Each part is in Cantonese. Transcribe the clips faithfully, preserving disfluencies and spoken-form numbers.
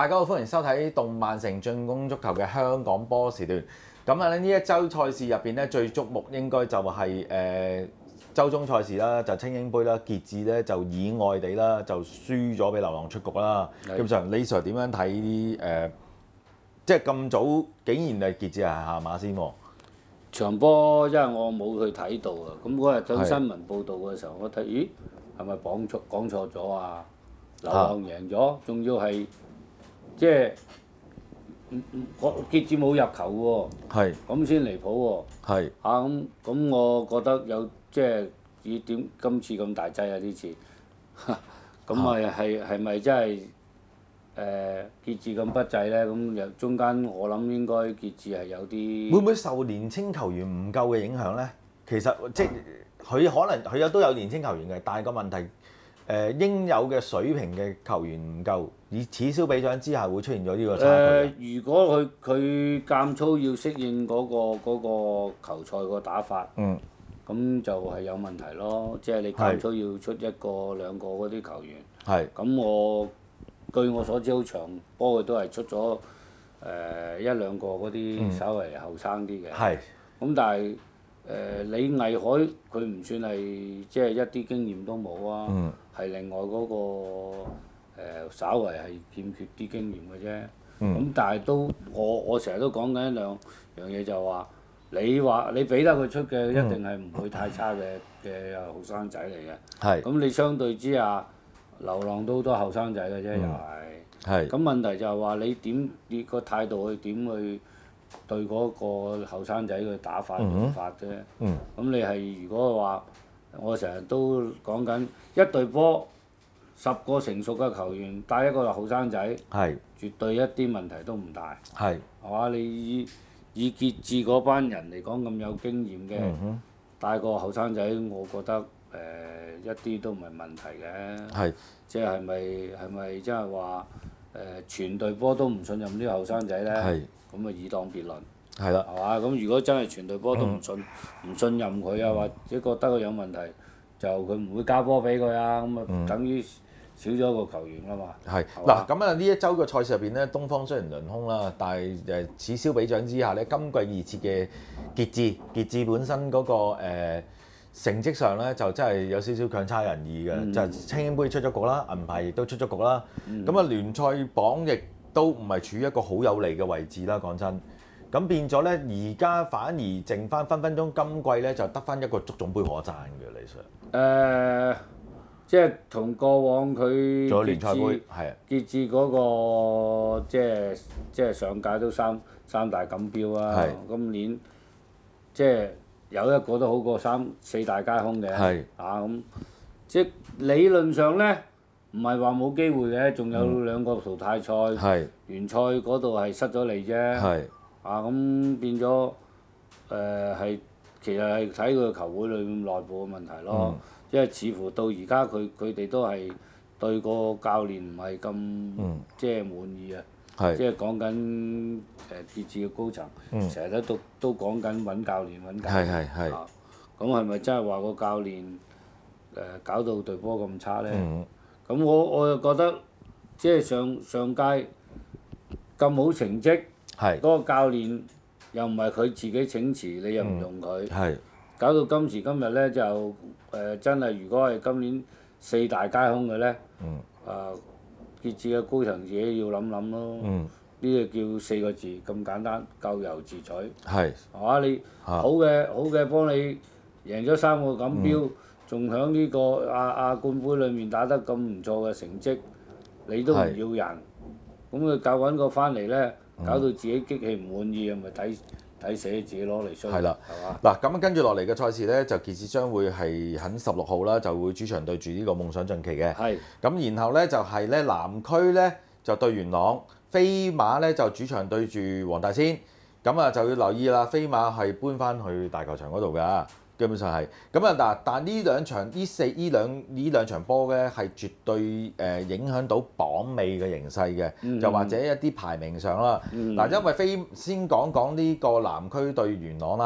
大家好，歡迎收睇動漫城進攻足球嘅香港波時段。咁啊，呢一週賽事入邊咧，最矚目應該就係誒週中賽事啦，就精英杯啦，傑志咧就意外地啦就輸咗俾流浪出局啦。基本上，李 Sir 點樣睇誒？即係咁早竟然係傑志係下馬先喎？ 場波因為我冇去睇到啊，咁嗰日睇新聞報導嘅時候，我睇咦係咪講錯講錯咗啊？流浪贏咗，仲要係即係唔唔個傑志冇入球喎， 係咁先離譜喎。 係嚇咁咁，我覺得有即係以點今次咁大劑啊呢次，咁咪係係咪真係誒傑志咁不濟咧？咁又中間我諗應該傑志係有啲會唔會受年青球員唔夠嘅影響咧？其實即係佢可能佢有都有年青球員嘅，但係個問題誒、呃、應有嘅水平嘅球員唔夠，以此消彼長之下會出現咗呢個差距。誒、 呃，如果佢佢監操要適應嗰、嗰個嗰個球賽個打法， 嗯， 咁就係有問題咯。即係你監操要出一個兩個嗰啲球員， 係咁我據我所知，好長波佢都係出咗誒、呃、一兩個嗰啲稍微後生啲嘅。係、嗯。咁但係誒、呃、李毅海佢唔算係即係一啲經驗都冇啊，係、嗯、另外嗰、嗰個、呃、稍為係欠缺啲經驗嘅啫。咁、嗯、但係都我我成日都講緊一兩樣嘢，就話你話你俾得佢出嘅一定係唔會太差嘅嘅後生仔嚟嘅。係、嗯。咁你相對之下，流浪都好多後生仔嘅啫，又係。係。咁問題就係話你點你個態度去點去對嗰個後生仔嘅打法用法啫。嗯。咁你係如果話我成日都講緊一隊波十個成熟嘅球員帶一個後生仔，係絕對一啲問題都唔大。係。係嘛？你以以傑志嗰班人嚟講咁有經驗嘅，帶個後生仔，我覺得。誒、呃、一啲都唔係問題嘅，係即係係咪係咪即係話誒全隊波都唔信任啲後生仔咧？係咁啊，以當別論係啦，係嘛？咁如果真係全隊波都唔信唔、嗯、信任佢啊，或者覺得佢有問題，就佢唔會交波俾佢啊，咁啊、嗯、等於少咗一個球員啦嘛。係嗱，咁啊呢一週嘅賽事入邊咧，東方雖然輪空啦，但係誒此消彼長之下咧，今季熱刺嘅傑志傑志本身嗰、那個、呃成績上咧就真係有少少強差人意嘅，嗯、就係精英杯出咗局啦，銀牌亦都出咗局啦。咁啊、嗯、聯賽榜亦都唔係處於一個好有利嘅位置啦，講真。咁變咗咧，而家反而剩翻分分鐘今季咧就得翻一個足總杯可爭嘅理想。誒、 呃，即係同過往佢仲有聯賽杯係啊， 傑志嗰個即係即係上屆都三三大錦標啊，係今年即係。有一個都好過三四大皆空嘅，是啊咁，即係理論上咧，唔係話冇機會嘅，仲有兩個淘汰賽，是聯賽嗰度係失咗利啫，是啊咁變咗誒係其實係睇佢球會裏面內部嘅問題咯，嗯、因為似乎到而家佢佢哋都係對個教練唔係咁即係滿意啊。是即係講緊誒傑志嘅高層，成日、嗯、都都講緊揾教練揾教練，係咁係咪真係話個教練誒、呃、搞到隊波咁差咧？咁、嗯、我我又覺得即係上上屆咁好成績，嗰是個教練又唔係佢自己請辭，你又唔用佢，嗯、搞到今時今日咧就誒、呃、真係如果係今年四大皆空嘅咧，啊、嗯！呃傑志嘅高層自己要諗諗咯，呢個、嗯、叫四個字咁簡單，咎由自取。係是，係嘛？你好嘅好嘅幫你贏咗三個錦標，仲喺呢個亞亞冠杯裏面打得咁唔錯嘅成績，你都唔要人，咁佢教揾個翻嚟咧，搞到自己激氣唔滿意，咪抵抵死自己攞嚟衰。係啦，係嘛？ 嗱咁跟住落嚟嘅賽事咧，就傑志將會係喺十六號啦，就會主場對住呢個夢想進奇嘅。係。咁然後咧就係咧南區咧就對元朗，飛馬咧就主場對住黃大仙。咁啊就要留意啦，飛馬係搬翻去大球場嗰度㗎。基本上係咁啊！嗱，但呢兩場呢四呢兩呢兩場波咧係絕對誒影響到榜尾嘅形勢嘅，嗯、就或者一啲排名上啦。嗱、嗯，因為飛先講講呢個南區對元朗啦。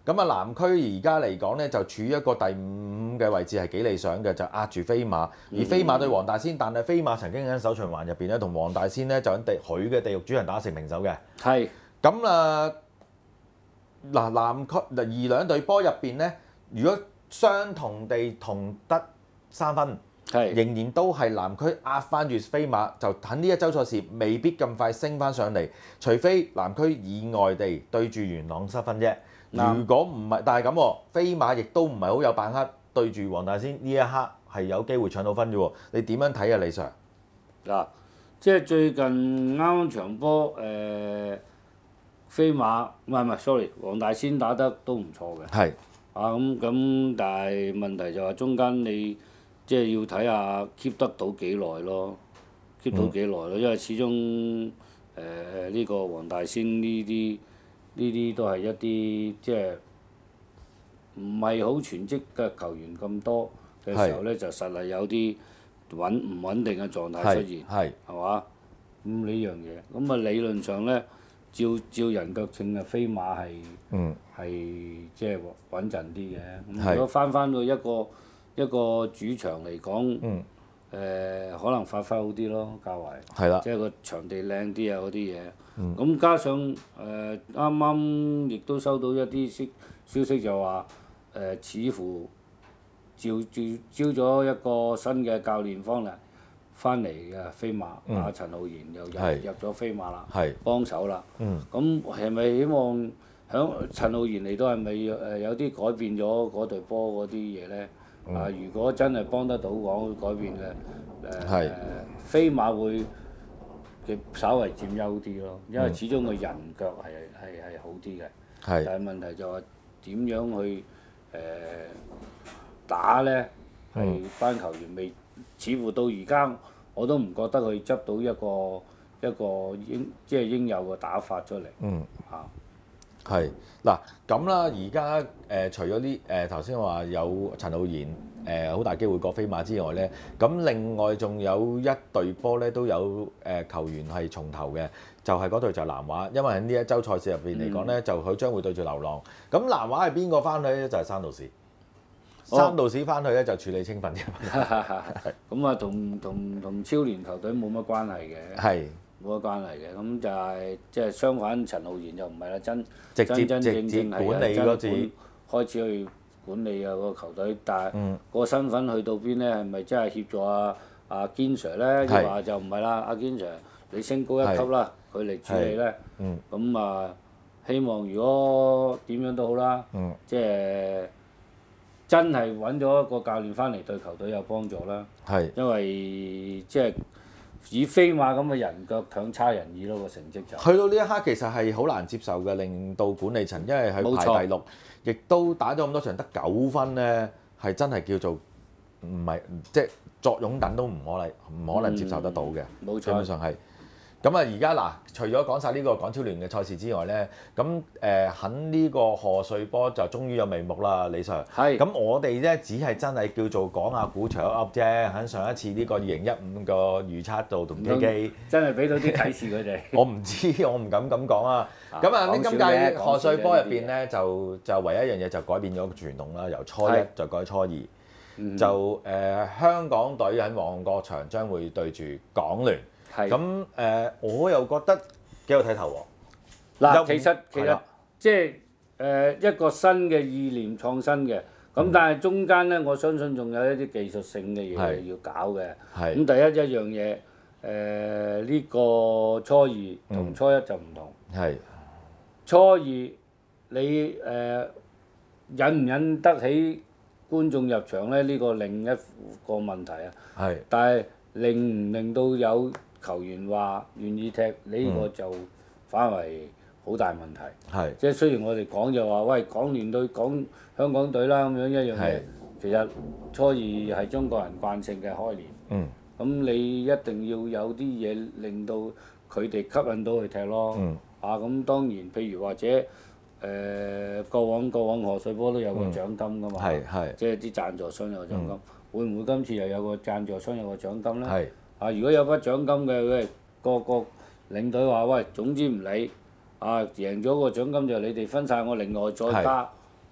咁啊，南區而家嚟講咧，就處於一個第五嘅位置係幾理想嘅，就壓住飛馬。而飛馬對黃大仙，但係飛馬曾經喺首循環入邊咧，同黃大仙咧就喺地佢嘅地獄主人打成平手嘅。 係。 咁啊，嗱南區嗱而兩隊波入邊咧，如果相同地同得三分， 係仍然都係南區壓翻住飛馬，就喺呢一週賽事未必咁快升翻上嚟，除非南區以外地對住元朗失分啫。如果唔係，但係咁喎，飛馬亦都唔係好有把握對住黃大仙呢一刻係有機會搶到分嘅喎。你點樣睇啊，李 Sir？ 嗱，即係最近啱啱場波誒飛馬唔係唔係，sorry，黃大仙打得都唔錯嘅。 係。 啊咁咁，但係問題就係中間你即係要睇下 keep 得到幾耐咯，keep 到幾耐咯，因為始終誒呢個黃大仙呢啲。呢啲都係一啲即係唔係好全職嘅球員咁多嘅時候咧，就實係有啲穩唔穩定嘅狀態出現，係嘛？咁呢樣嘢，咁啊理論上咧，照照人腳稱嘅飛馬係係即係穩陣啲嘅。咁如果翻翻到一個一個主場嚟講，誒可能發揮好啲咯，較為即係個場地靚啲啊嗰啲嘢。咁、嗯、加上誒啱啱亦都收到一啲消消息就話誒、呃、似乎召召招咗一個新嘅教練方嚟翻嚟嘅飛馬，阿、嗯、陳浩然又入是入咗飛馬啦，是幫手啦。咁係咪希望響陳浩然嚟到係咪誒有啲改變咗嗰隊波嗰啲嘢咧？嗯、啊，如果真係幫得到講改變嘅誒、呃、是飛馬會。佢稍為佔優啲咯，因為始終個人腳係係係好啲嘅。係。但係問題就係點樣去誒、呃、打咧？係班球員未，似乎到而家我都唔覺得佢執到一個一個應即係應有嘅打法出嚟。嗯。嚇。 係。嗱咁啦，而家誒除咗啲誒頭先話有陳浩然誒好、呃、大機會過飛馬之外咧，咁另外仲有一隊波咧都有誒、呃、球員係重頭嘅，就係、是、嗰隊就南華，因為喺呢一週賽事入邊嚟講咧，嗯、就佢將會對住流浪。咁南華係邊個翻去咧？就係、是、山道士。哦、山道士翻去咧就處理青訓嘅問題。 咁啊，同同同超聯球隊冇乜關係嘅。係。冇乜關係嘅，咁就係即係相反，陳浩然就唔係啦，真直接真真正正係管理嗰次開始去管理啊個球隊，但係個身份去到邊咧，係咪真係協助阿阿堅 Sir 咧？亦話就唔係啦，阿堅 Sir 你升高一級啦，佢嚟處理咧。咁啊，希望如果點樣都好啦，即係真係揾咗一個教練翻嚟對球隊有幫助啦。因為即係。以飛馬咁嘅人腳強差人意咯，個成績就去到呢一刻其實係好難接受嘅，令到管理層因為佢排第六，亦錯都打咗咁多場得九分咧，係真係叫做唔係即係作擁躉都唔可能唔可能接受得到嘅，冇錯、基本上係。咁啊，而家嗱，除咗講晒呢個港超聯嘅賽事之外咧，咁誒喺呢個賀歲波就終於有眉目啦，李 Sir。係。咁我哋咧只係真係叫做講下股場噏啫，喺上一次呢個二零一五個預測度同基基。 真係俾到啲啟示佢哋。 我唔知，我唔敢咁講啊。咁啊，呢今屆賀歲波入邊咧，就就唯一一樣嘢就改變咗個傳統啦，由初一就改初二。嗯、就誒、呃、香港隊喺旺角場將會對住港聯。咁誒、呃，我又覺得幾有睇頭喎。 嗱，其實其實即係誒一個新嘅意念創新嘅，咁、嗯、但係中間咧，我相信仲有一啲技術性嘅嘢要搞嘅。係。咁第一一樣嘢，誒、呃、呢、這個初二同初一就唔同。係、嗯。初二你誒、呃、引唔引得起觀眾入場咧？呢、這個另一個問題啊。係是。但係令唔令到有球員話願意踢呢、呢個就反為好大問題。係、嗯。即係雖然我哋講就話，喂，港聯對港香港隊啦咁樣一樣嘢，是其實初二係中國人慣性嘅開年。嗯。咁你一定要有啲嘢令到佢哋吸引到去踢咯。嗯。啊，咁當然，譬如或者誒、呃、過往過往賀歲波都有個獎金㗎嘛。係係、嗯。即係啲贊助商有個獎金，嗯、會唔會今次又有個贊助商有個獎金咧？係。啊！如果有筆獎金嘅，喂，個個領隊話：喂，總之唔理，啊，贏咗個獎金就你哋分晒，我另外再加，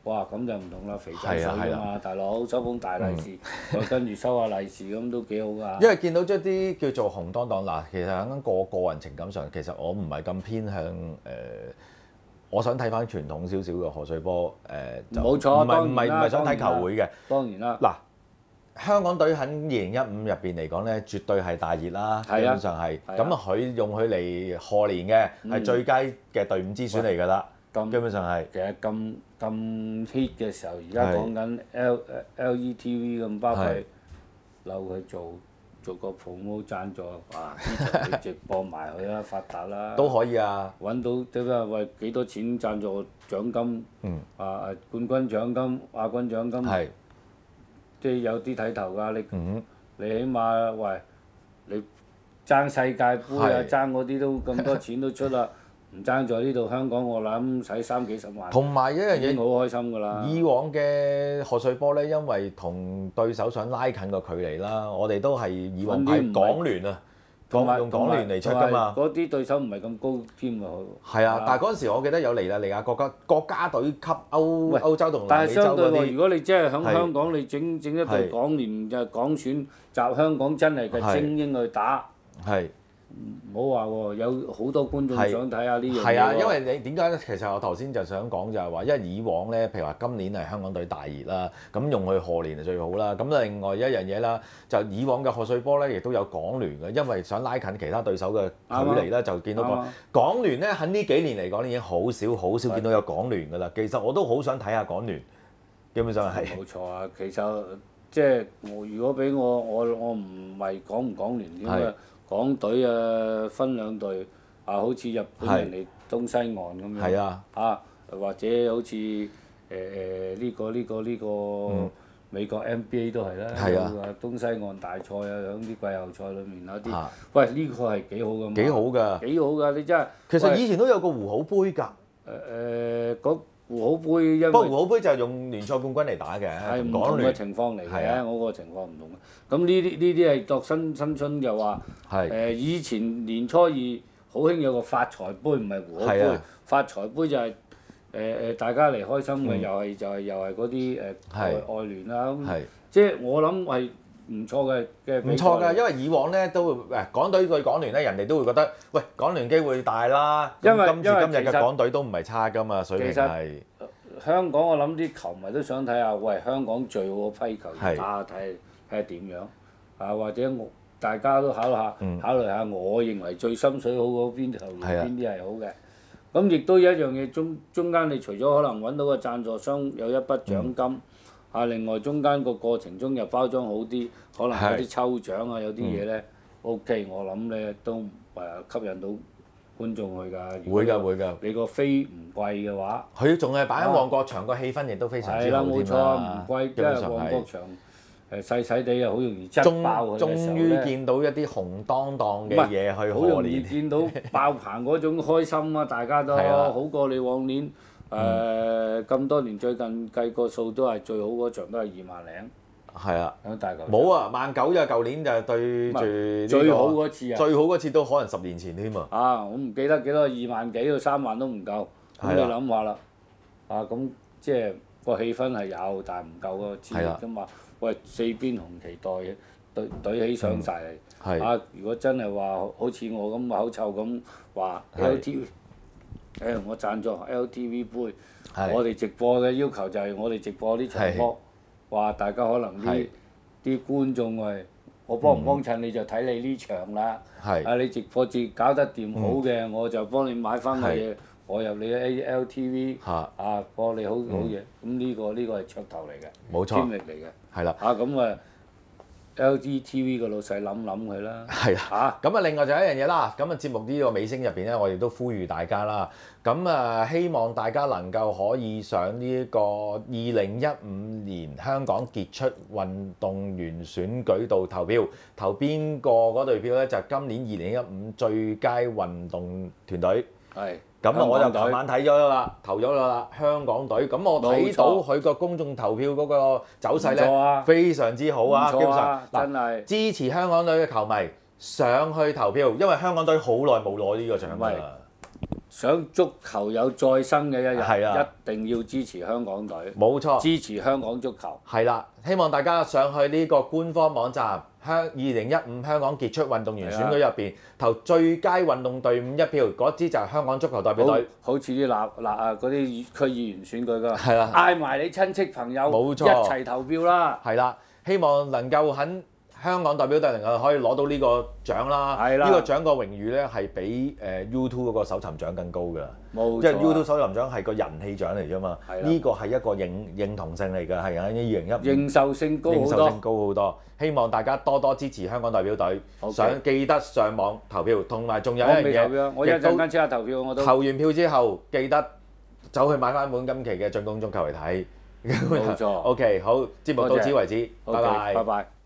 哇咁就唔同啦，肥仔水啊嘛，大佬收封大利是，再跟住收下利是咁都幾好㗎。 因為見到咗啲叫做紅當當嗱，其實喺個個人情感上，其實我唔係咁偏向誒、呃，我想睇翻傳統少少嘅賀歲波誒， 冇錯， 唔係唔係唔係想睇球會嘅。 當然啦。 嗱，香港隊喺二零一五入邊嚟講咧，絕對係大熱啦，基本上係。咁啊，佢用佢嚟賀年嘅係最佳嘅隊伍之選嚟㗎啦。基本上係。 其實咁咁 hit 嘅時候，而家講緊 L L E T V 咁巴閉，留佢做做個 promo 贊助，哇！呢場你直播埋佢啦，發達啦。 都可以啊。 揾到即係喂幾多錢贊助獎金？嗯。啊冠軍獎金、亞軍獎金。係。即係有啲睇頭㗎，你、嗯、你起碼喂你爭世界盃啊，爭嗰啲都咁多錢都出啦，唔爭在呢度香港我諗使三幾十萬。同埋一樣嘢好開心㗎啦。 以往嘅賀歲波咧，因為同對手想拉近個距離啦，我哋都係以往派港聯啊。 同埋用港聯嚟出㗎嘛， 嗰啲對手唔係咁高添喎。 係啊，但係嗰陣時我記得有尼日利亞國家國家隊級歐歐洲同南美洲嗰啲。但係相對喎，如果你真係喺香港，你整整一隊港聯就港選集香港真係嘅精英去打。係。唔好話喎，有好多觀眾想睇下呢樣嘢喎。 係啊，因為你點解咧？其實我頭先就想講就係話，因為以往咧，譬如話今年係香港隊大熱啦，咁用去賀年就最好啦。咁另外一樣嘢啦，就以往嘅賀歲波咧，亦都有港聯嘅，因為想拉近其他對手嘅距離咧，就見到個港聯咧喺呢幾年嚟講已經好少好少見到有港聯㗎啦。其實我都好想睇下港聯，基本上係。 冇錯啊，其實即係我如果俾我，我我唔係講唔港聯添啊。港隊啊，分兩隊啊，好似日本人嚟東西岸咁樣，啊，啊或者好似誒誒呢個呢個呢個美國 N B A 都係啦，啊東西岸大賽啊，喺啲季後賽裏面有啲，喂呢個係幾好㗎， 幾好㗎， 幾好㗎，你真係。 其實以前都有個湖好杯㗎。誒誒，嗰湖好杯因為。 不過湖好杯就係用聯賽冠軍嚟打嘅， 係唔同嘅情況嚟嘅，我個情況唔同嘅。咁呢啲呢啲係度新新春就話，誒以前年初二好興有個發財杯，唔係湖好杯。發財杯就係誒誒大家嚟開心嘅，又係就係又係嗰啲誒外外聯啦。咁即係我諗係唔錯嘅嘅。 唔錯㗎，因為以往咧都會誒港隊對港聯咧，人哋都會覺得喂港聯機會大啦。 因為今時今日嘅港隊都唔係差㗎嘛，水平係。 香港我諗啲球迷都想睇下，喂香港最好嘅批球員打下睇睇下點樣啊？或者我大家都考慮下，嗯、考慮下，我認為最心水好嗰邊球員邊啲係好嘅。咁亦都有一樣嘢，中中間你除咗可能揾到個贊助商有一筆獎金，嗯、啊另外中間個過程中又包裝好啲，可能有啲抽獎啊，有啲嘢咧 OK，我諗咧都誒吸引到觀眾去㗎。 會㗎會㗎。 你個飛唔貴嘅話， 佢仲係擺喺旺角場，個氣氛亦都非常之好添啦。 係啦，冇錯，唔貴，因為旺角場誒細細地又好容易擠爆佢嘅時候咧。 終於見到一啲紅當當嘅嘢去賀年。 好容易見到爆棚嗰種開心啊！大家都好過你往年誒咁多年，最近計個數都係最好嗰場都係二萬零。 係啊。 喺大球場。 冇啊，萬九就舊年就對住最好嗰次啊！ 最好嗰次都可能十年前添啊！ 啊，我唔記得幾多，二萬幾到三萬都唔夠。咁你諗下啦，啊咁即係個氣氛係有，但係唔夠個資力㗎嘛。喂，四邊紅旗隊隊隊起上晒嚟，啊！如果真係話好似我咁口臭咁話 L T V， 誒我贊助 L T V 杯，我哋直播嘅要求就係我哋直播呢場波，話大家可能啲啲觀眾喂，我幫唔幫襯你就睇你呢場啦。啊，你直播節搞得掂好嘅，我就幫你買翻嘅嘢，我入你 L T V， 啊播你好好嘢，咁呢個呢個係噱頭嚟嘅， 冇錯， 天力嚟嘅。係啦，啊咁啊 L G T V 個老細諗諗佢啦。 係啊，咁啊另外就有一樣嘢啦，咁啊節目呢個尾聲入邊咧，我哋都呼籲大家啦，咁啊希望大家能夠可以上呢一個二零一五年香港傑出運動員選舉度投票，投邊個嗰隊票咧？就係今年二零一五最佳運動團隊。係。咁啊，我就琴晚睇咗啦，投咗啦，香港隊。咁我睇到佢個公眾投票嗰個走勢咧，非常之好啊！基本上嗱，支持香港隊嘅球迷上去投票，因為香港隊好耐冇攞呢個獎㗎啦。 想足球有再生嘅一日， 係啊一定要支持香港隊， 冇錯， 支持香港足球。 係啦，希望大家上去呢個官方網站香二零一五香港傑出運動員選舉入邊投最佳運動隊伍一票，嗰支就係香港足球代表隊。 好似啲立立啊嗰啲區議員選舉㗎， 係啦， 嗌埋你親戚朋友， 冇錯一齊投票啦。 係啦，希望能夠喺香港代表隊能夠可以攞到呢個獎啦。 係啦， 呢個獎個榮譽咧係比誒 YouTube 嗰個搜尋獎更高㗎。 冇錯， 因為 YouTube 搜尋獎係個人氣獎嚟啫嘛， 係啦呢個係一個認認同性嚟㗎，係喺二零一五認受性高好認受性多。 高好多。希望大家多多支持香港代表隊， OK 想記得上網投票，同埋仲有一我樣嘢， 未投票，我一陣間即刻投票，我都投完票之後記得走去買翻本今期嘅進攻足球嚟睇。 冇錯 OK， 好，節目到此為止，拜拜。 拜拜。